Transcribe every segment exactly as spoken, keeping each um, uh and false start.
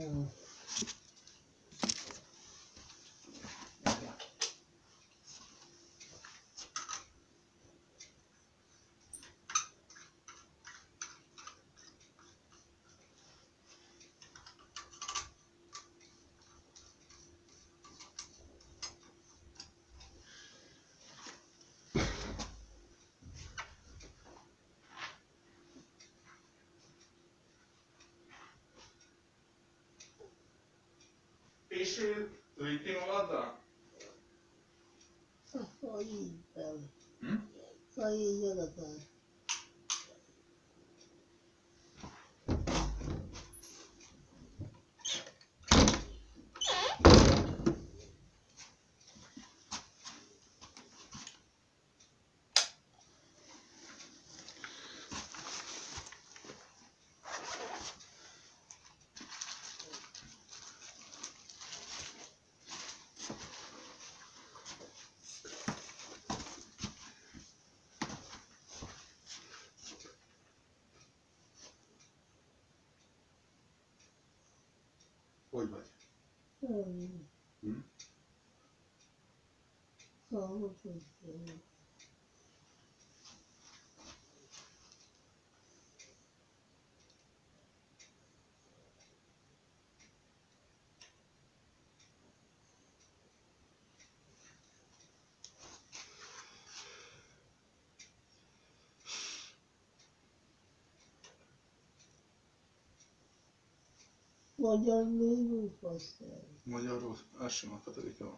Pésül litinoladda? Ha így nem. Hm? Ha így adatom. Hogy vagy? Hmm. Hm? Szóval, hogy én. Magyar névű pastel. Magyarul, az sem akadozik el.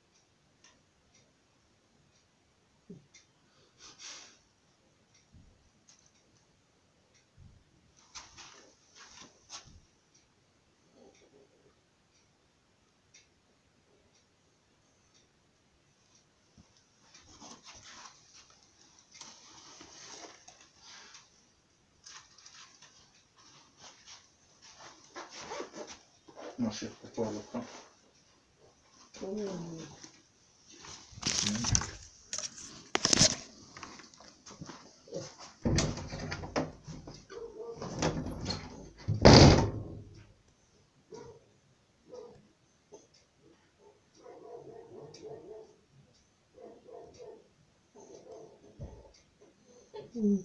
Most jöttek hallottam. Hmm. Hmm.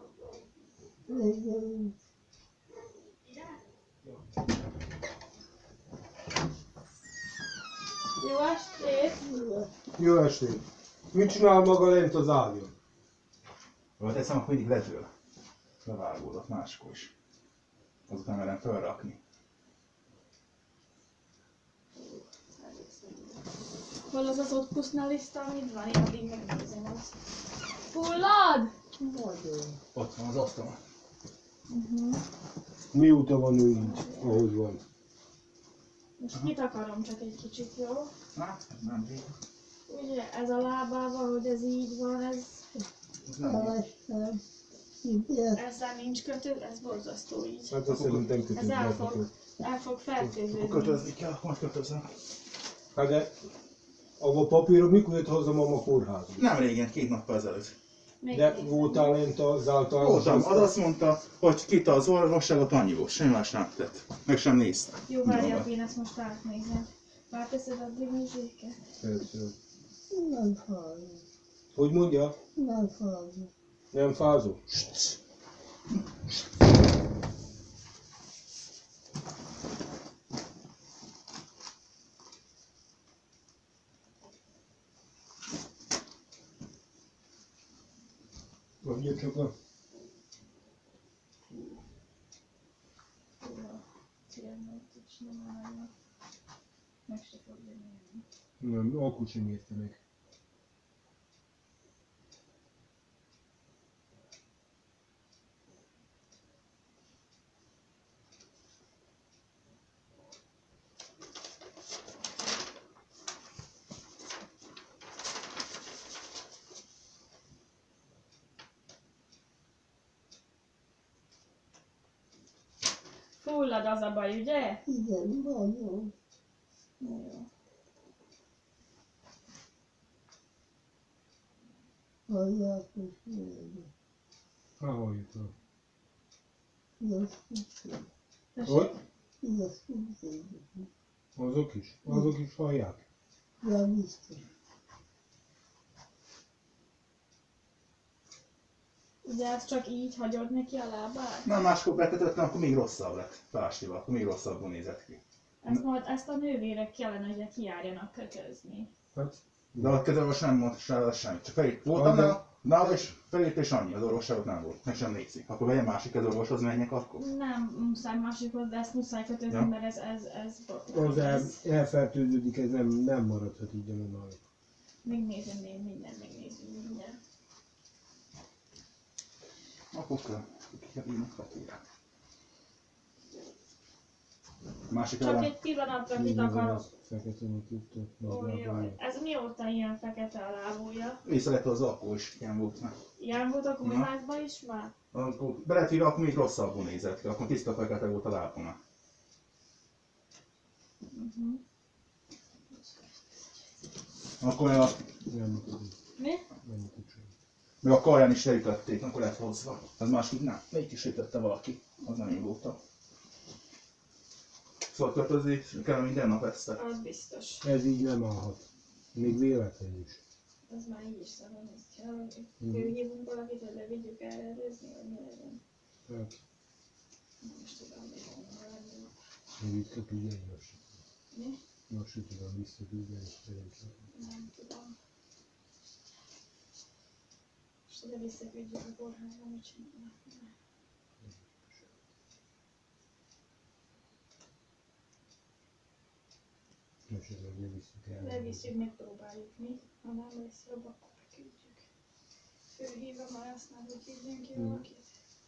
Igen. Jó estét! Jó estét! Mit csinál maga lent az ágyon? Ha teszem, akkor mindig ledől. Levágódott máskor is. Azután merem felrakni. Hol az az ott pusznál lista, amit van? Én addig megnézem azt. Fullad? Nagyon. Ott van az asztalon. Uh-huh. Mióta van ő így, ahogy van? Most kitakarom csak egy kicsit, jó? Hát, nem rég. Ugye ez a lábával, hogy ez így van, ez... Ez nem rég. Kerestem. Igen. Ezzel nincs kötő, ez borzasztó így. Hát azt szerintem Ez kötődni el akarok. fog, el fog Akkor fertőződni. kötözni kell, akkor majd kötözem. Hát de a papírok mikor jött hozzá mama kórházba? Nem régen, két nappal ezelőtt. Még De nézem. voltál lent az általános... Voltam, az azt mondta, hogy kitta az orvosságot, annyi volt, semmi más nem tett. Meg sem nézte. Jó, várjak, én ezt most átnézem. Már teszed addig műzséket? Persze. Nem fáj. Hogy mondja? Nem fáj. Nem fázó? Mondja csak a... Célmértés nem állja. Meg se fogja nyerni. Nem, akkor sem érte meg. Fullad az a baj, ugye? Igen, nagyon. Jó. Hallják, hogy félre. Há, halljuk el. Jó, kicsit. Hogy? Igaz, tudjuk. Azok is? Azok is hallják? Ja, biztos. Ugye ezt csak így hagyod neki a lábát? Na, máskor bekötöttem, akkor még rosszabb lett. Pástival, akkor még rosszabbul nézett ki. Ezt, majd, ezt a nővérek kellene, hogy kijárjanak kötözni. Hát, De a kötőorvos nem mondta se- semmit, csak felép volt Ah, de- annál, nála és felépés annyi, az orvosságot nem volt, meg sem nézik. Akkor vegyen másik kötőorvoshoz menjek akkor? Nem muszáj másikhoz, de ezt muszáj kötözni, Ja. mert ez, ez, ez az el, ez. elfertőződik, ez nem, nem maradhat így a normál. Megnézem még mindent, megnézem mindent. Akkor kell, ki kell írni vetére. Másik Csak ellen, egy pillanatra Így kitakarok. az Fekete motivtot. Ó, jaj. Ez mióta ilyen fekete a lábúja? észre lett az akkor is, ilyen volt már. Ilyen volt a kunyvákban is már? Akkor beletírva, akkor még rosszabbul nézett ki, akkor tiszta fekete volt a lábon. Uh-huh. Akkor meg a, Nem mutatom. Mi? Nem mutatom. meg a karján is leütötték, akkor lett hozva. Az másik nem, melyik is ütötte valaki, az nem én voltam. Szóval kötözni kell minden nap ezt. Az biztos. Ez így nem állhat. Még véletlen is. Az már így is szabad, ezt kell, hogy Mhm. fölhívunk valakit, hogy levigyük elrendezni, vagy mi legyen. Hát, Nem is tudom, mi van lenni. még itt tudja most. Mi? Most sem tudom visszaküldeni, és szerintem. Nem tudom. És ide visszaküldjük a kórházba, mit csinálnak. Most ez meg levisszük el. Levisszük, megpróbáljuk mi. Ha nem lesz jobb, akkor beküldjük. Fölhívom már azt nem, hogy hívjunk ki Mhm. valakit.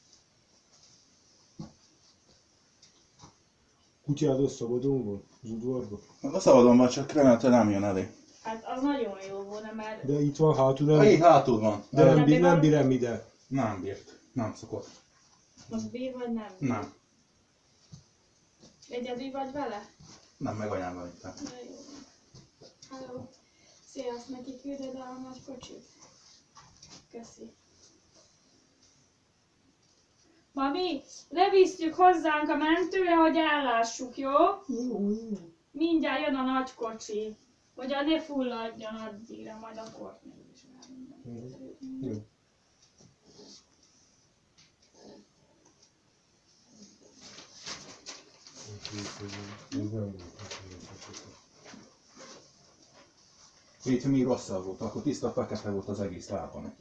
Kutyád szabadon van? Az udvarban? A szabadon van, csak remélhetően nem jön elé. Hát az nagyon jó volna, mert De itt van hátul, Nem. nem? Itt hátul van. De nem, Nem bír, nem bír- bírem ide. Nem bírt. Nem szokott. az bír vagy nem? Nem. Egyedül vagy vele? Nem, meg anyám van itt. Ja, jó. Halló. Szia, azt neki küldöd a nagy kocsit? Köszi. Mami, levisztjük hozzánk a mentőre, hogy ellássuk, jó? Jó, jó. Mindjárt jön a nagy kocsi. Hogy a ne fulladjon addigra, majd a kort meg is már minden. Jó. Itt mi rosszabb volt, akkor tiszta fekete volt az egész lába neki.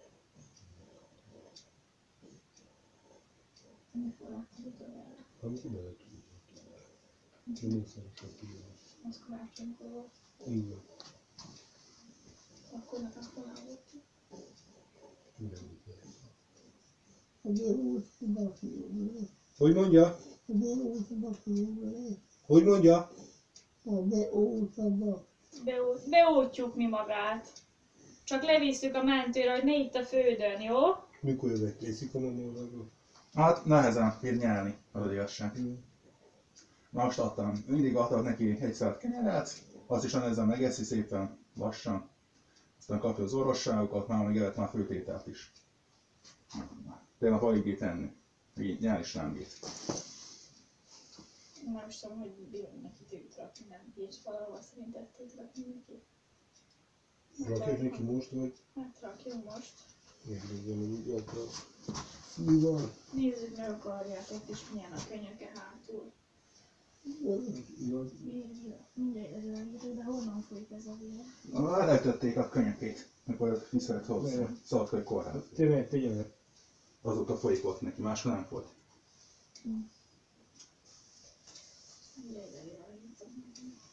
Amit ide lehet tudni. Én szeretem tudni. Az karácsonykor volt. Így van. Akkor nekem honnan volt. Minden így. Azért úgy tudok jövni. Hogy mondja? Azért úgy tudok jövni. Hogy mondja? Azért úgy tudok. Beút, beútjuk mi magát. Csak levisszük a mentőre, hogy ne itt a földön, jó? Mikor jövök? Készik a menőlegről? Hát nehezen bír nyelni, az igazság. Na most adtam, mindig adtam neki egy szállat kenyeret, azt is nehezen megeszi szépen, lassan. Aztán kapja az orvosságokat, már még evett már főtételt is. Tegnap alig bírt enni. Így nyel is nem bírt. Nem is tudom, hogy bírom neki tűt rakni, nem bírt valahol szerinted tűt rakni neki. Rakják neki most, vagy? Hát rakjunk most. Megnézem, hogy úgy akar. Mi van? Nézzük meg a karját, ott is milyen a könyöke hátul. Na, Mindjárt ez a de honnan folyik ez a vér? Elejtették a könyökét, mikor vissza lett hozzá. Szalkai kórház. tényleg, tényleg. Azóta folyik ott neki, máskor nem folyt. Mindjárt elirányítom.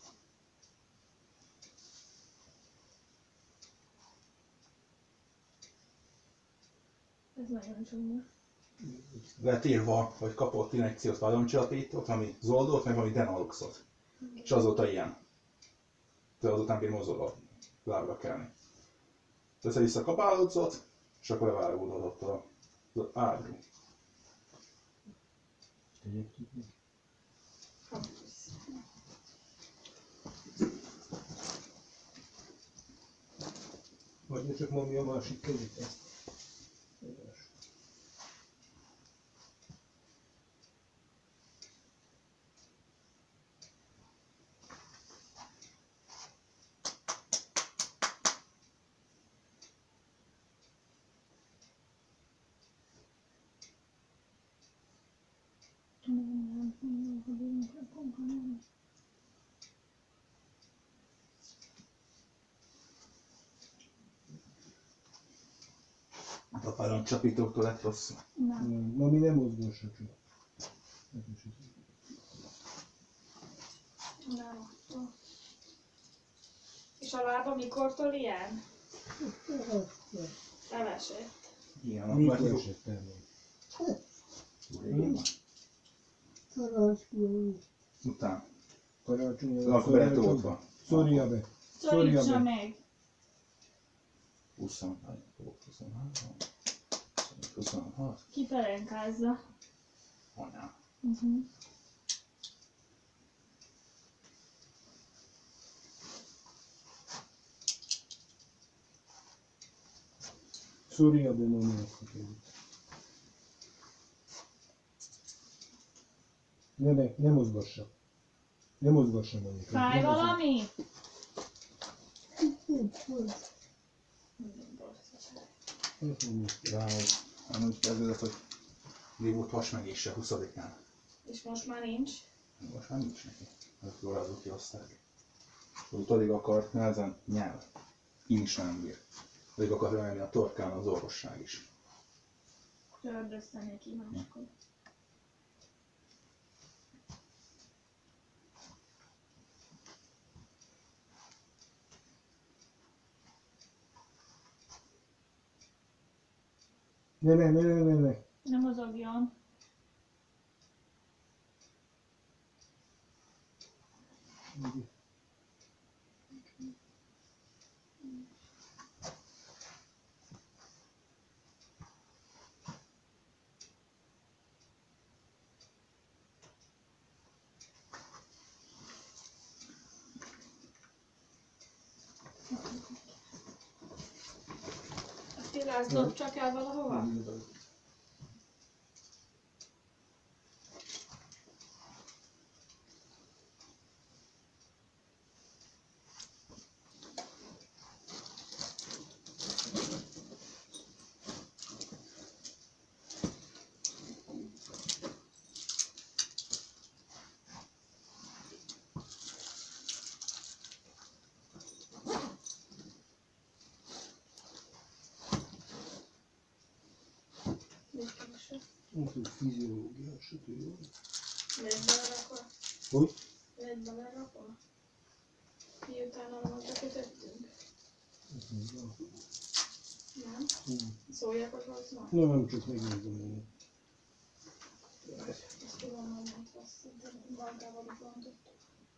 Ez nagyon csúnya. Lett írva, hogy kapott injekciót vadoncsillapítót, ami zoldót, meg valami denaloxot. És azóta ilyen. De azután bír mozogva, lábra kelni. Össze-vissza kapálódzott, és akkor levágódott a- az ágyú. Tegyek tudni. Kapusz. Vagy csak mami a másik kezét ezt. Aranycsapítóktól lett rosszul. Nem. Nem, Mami nem mozgassa csak. Nem. attól. És a lába mikortól ilyen? Elesett. Igen, Mikor akkor esett el még? régen. Karácsony. Után. Karácsony. Akkor beletoltva. Szórja be. Szórja Szorítsa be. meg. huszonhárom, huszonhárom, huszonhat. Kipelenkázza. Anyám. Uh-huh. Szórja be, Mami azt akarja. Ne, ne, ne mozgassa. Ne mozgassa, Mami. Fáj valami? Ráhogy, hanem úgy kezdődött, hogy mi volt hasmegése huszadikán. És most már nincs. Most már nincs neki. Ezt jól azok kioszták. Úgy alig akart, nehezen nyelv. Én is nem bír. Alig akart lemenni a torkán az orvosság is. Tördözte neki máskor. Ne, ne, ne, ne, ne, ne. Ne mozogjon. A Tilász dob csak el valahova? Az, hogy fiziológia, stb. Lehet belerakva? Hogy? Lehet belerakva? Miután arra kötöttünk? Nem? Szóljak a rossznak? Nem, nem, csak megnézem én. Ezt tudom, hogy nem lesz, de magával is bontottuk.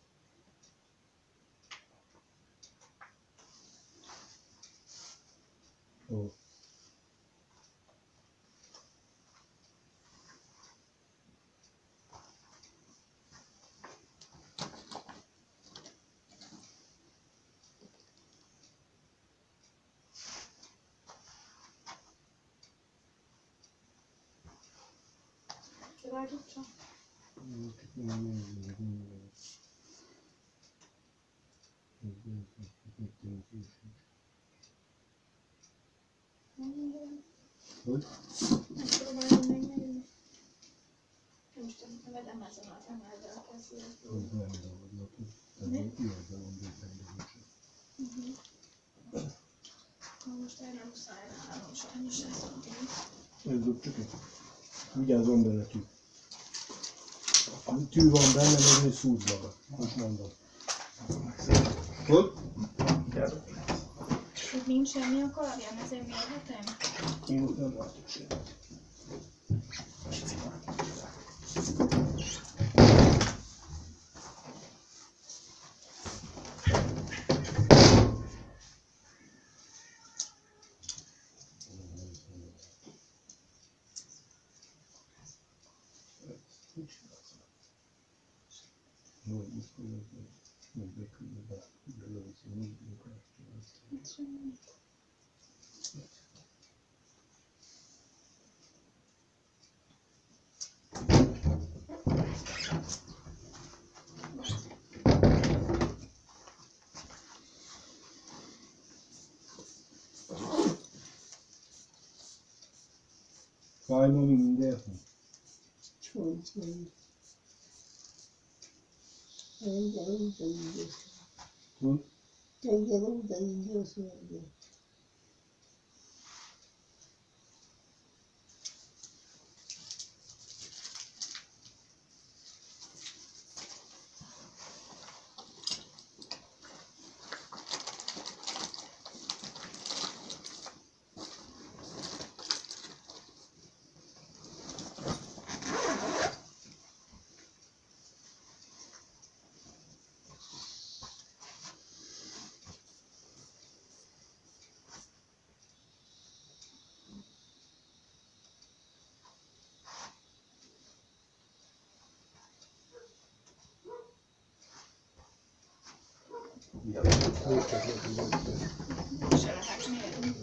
Ó. Kivágítsa? Csak nem nézem, meg minden. Ez nem Hogy? Megpróbálom megnézni. Most nem edem ezen az emeldel kezdődik. Az nem ragadnak. Tehát ilyen van bőfejlődése. Na most erre muszáj ráállnom, sajnos ez van. Ez ott csak egy. Vigyázzon benne tű. Tű van benne, meg egy szúrt maga. Most mondom. Hogy? Itt nincs semmi a karján, ezért mérhetem? Én ott nem látok semmit. Jó, itt fogok meg beküldni be, de lőszi, nincs munkást. Fáj, Mami, mindenhol? Csontvai. Reggel óta így Hogy? Reggel óta így jössz reggel. Még csak neki volt. Se lehet mérni.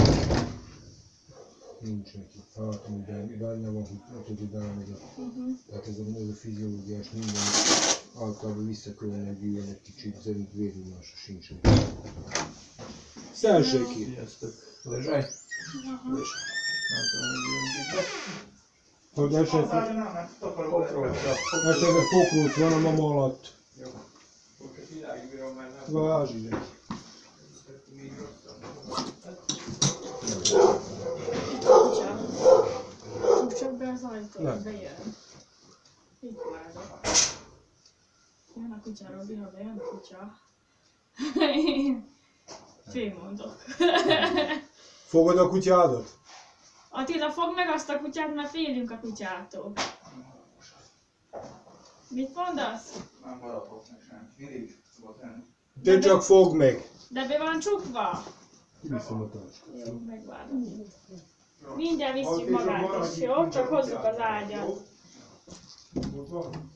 Nincs neki. Hát minden, benne van, hogy nem tudod rámegy. Uh-huh. Tehát ez a neurofiziológiás minden általában visszakölnyegüljön egy kicsit, szerint vérnyomása sincs. Szelzséki! Sziasztok! Lezsaj! Aha. Nem tudom, hogy jön itt be. Hogy esetleg, Várj, nem, nem, takarok. esetleg pokróc van a mama alatt. Jó. Most világbírom már nem. Vázs ide. Még rosszabb. Kutya. Csukd csak be az ajtót, Nem. bejön. Itt várok. Jön a kutya, Robi, ha bejön a kutya. Félmondok. Fogod a kutyádat? Attila, fogd meg azt a kutyát, mert félünk a kutyától. Mit mondasz? Nem harapok meg sem. Mindig szokott lenni. Te csak fogd meg! De be van csukva? Viszem a táskát. Jó, megvárom. Mindjárt visszük magát is, jó? Csak hozzuk az ágyat. Ott van?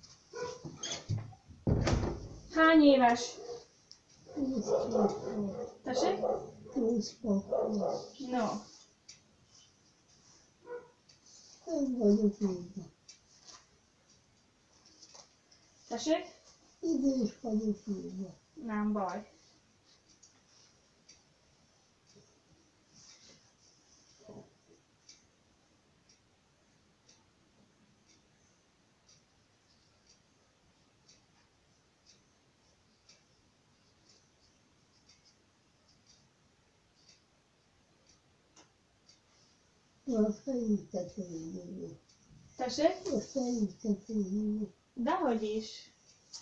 Hány éves? Húsz papír. Tessék? Húsz papír. No. Nem vagyok írva. Tessék? Idős vagyok írva. Nem baj. A fejük tetején írva. Tessék? A fejük tetején írva. Dehogy is.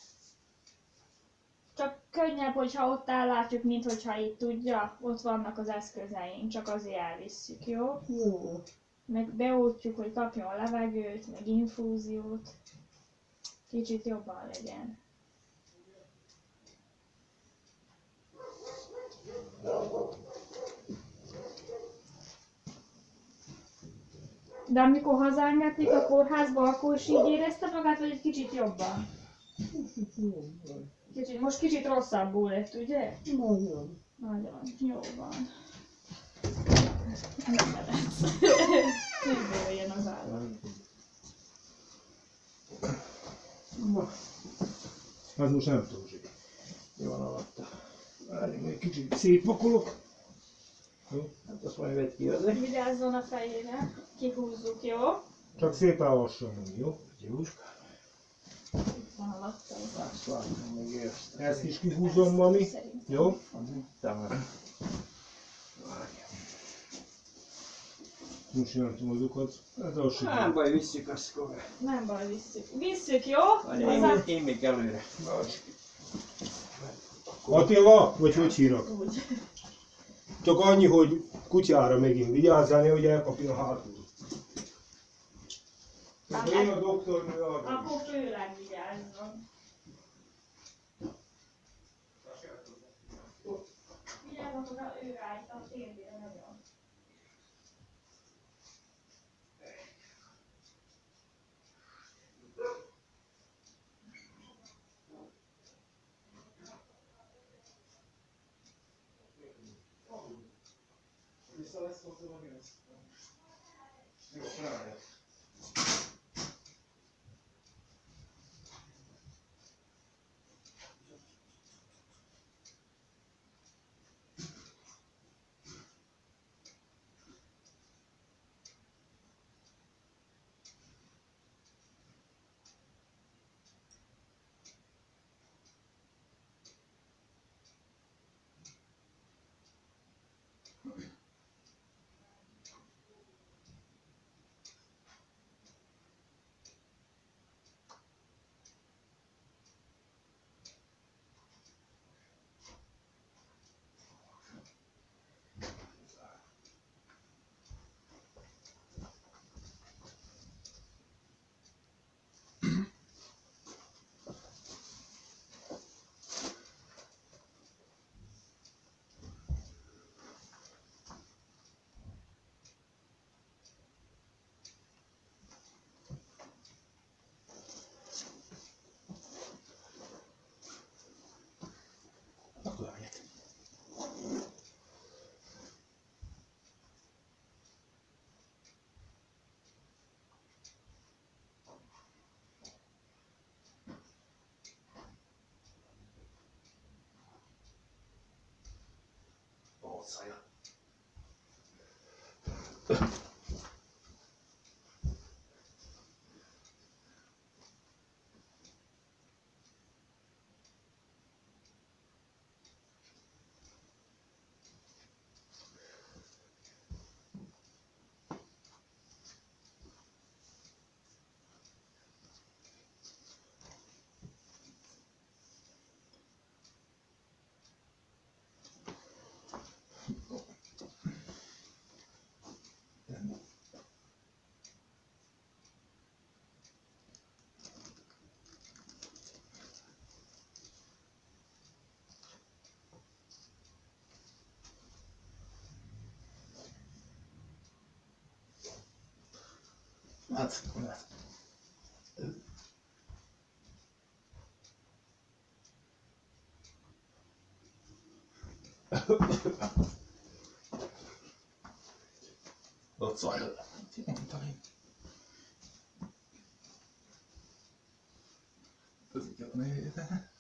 Csak könnyebb, hogyha ott ellátjuk, mint hogyha itt tudja. Ott vannak az eszközeink, csak azért elvisszük, jó? Jó. Meg beoltjuk, hogy kapjon levegőt, meg infúziót. Kicsit jobban legyen. De amikor hazaengedték a kórházba, akkor is így érezte magát, vagy egy kicsit jobban? Kicsit jobban. Kicsit, most kicsit rosszabbul lett, ugye? Nagyon. Nagyon. Jó van. Nevetsz. Megdőljen az állat. Hát most nem tudom, hogy Jó van alatta. várjunk, egy kicsit szétpakolok. Hát azt majd vedd ki azért. Vigyázzon a fejére. Kihúzzuk, jó? Csak szépen lassan, jó? Jóska. Itt van alatta az Azt látom, még érsz. Ezt is kihúzom, mami. Szerintem. Jó? Tamara. Most nem tudom azokat. Ez az sem. Nem baj, visszük azt kovább. Nem baj, visszük. Visszük, jó? Én, Az én még előre. Attila, vagy hogy hívnak? úgy. Csak annyi, hogy kutyára megint vigyázzál, hogy elkapja a hátul. Hát Én a doktornő arra is. Akkor főleg vigyázzon. Vigyázzon, hogy ő rájt a térdére nagyon. Vissza lesz hozzá, vagy ez? Jó, rájött. Hát, lehet. Ott szajl. Mondtam én. Ez így a négyre.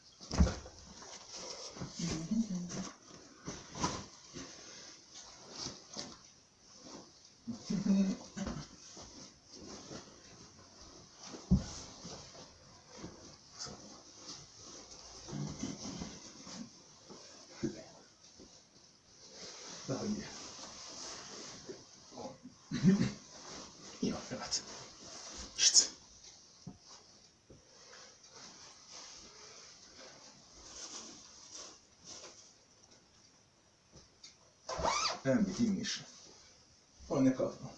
Dehogy. Jó, hát. Szt. Nem mit inni is. Van kapna.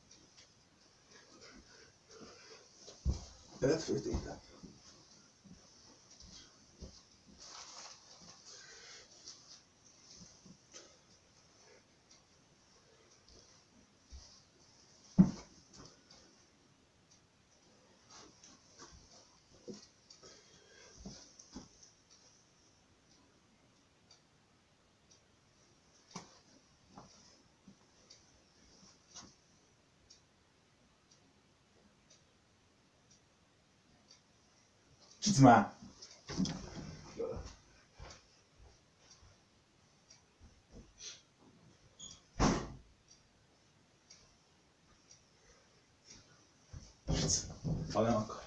Lehet főtétel. Csicz már! Csicz! Ha nem akar.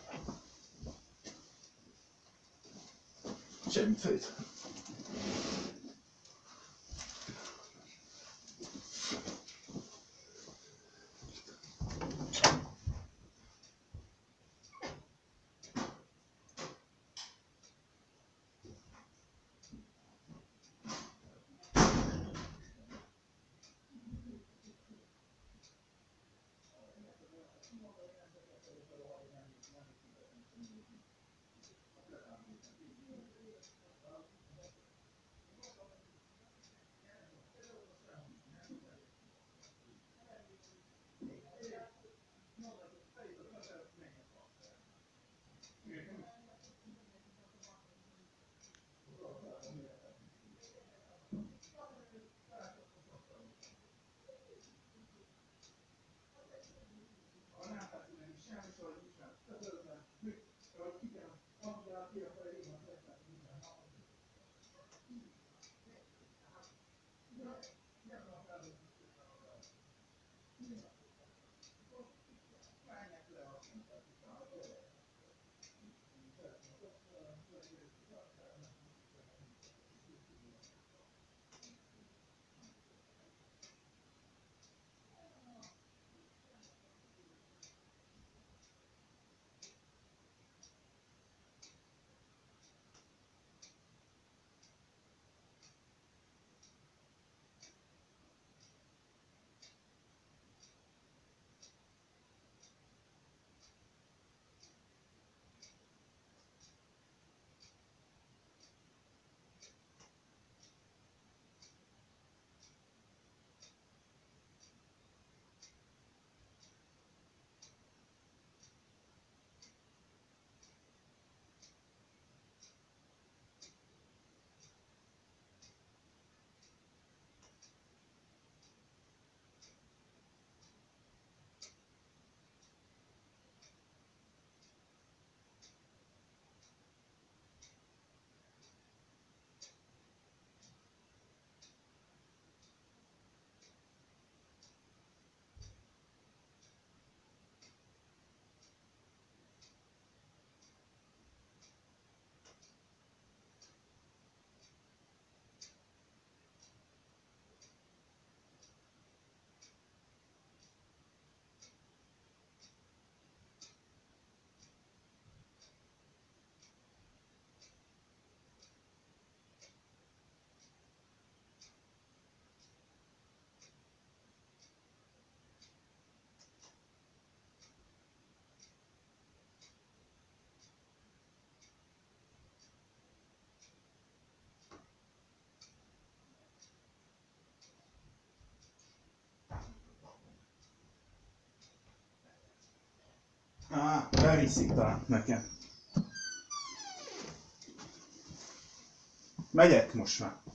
Semmi fejt. Á, beviszik talán nekem. Megyek most már.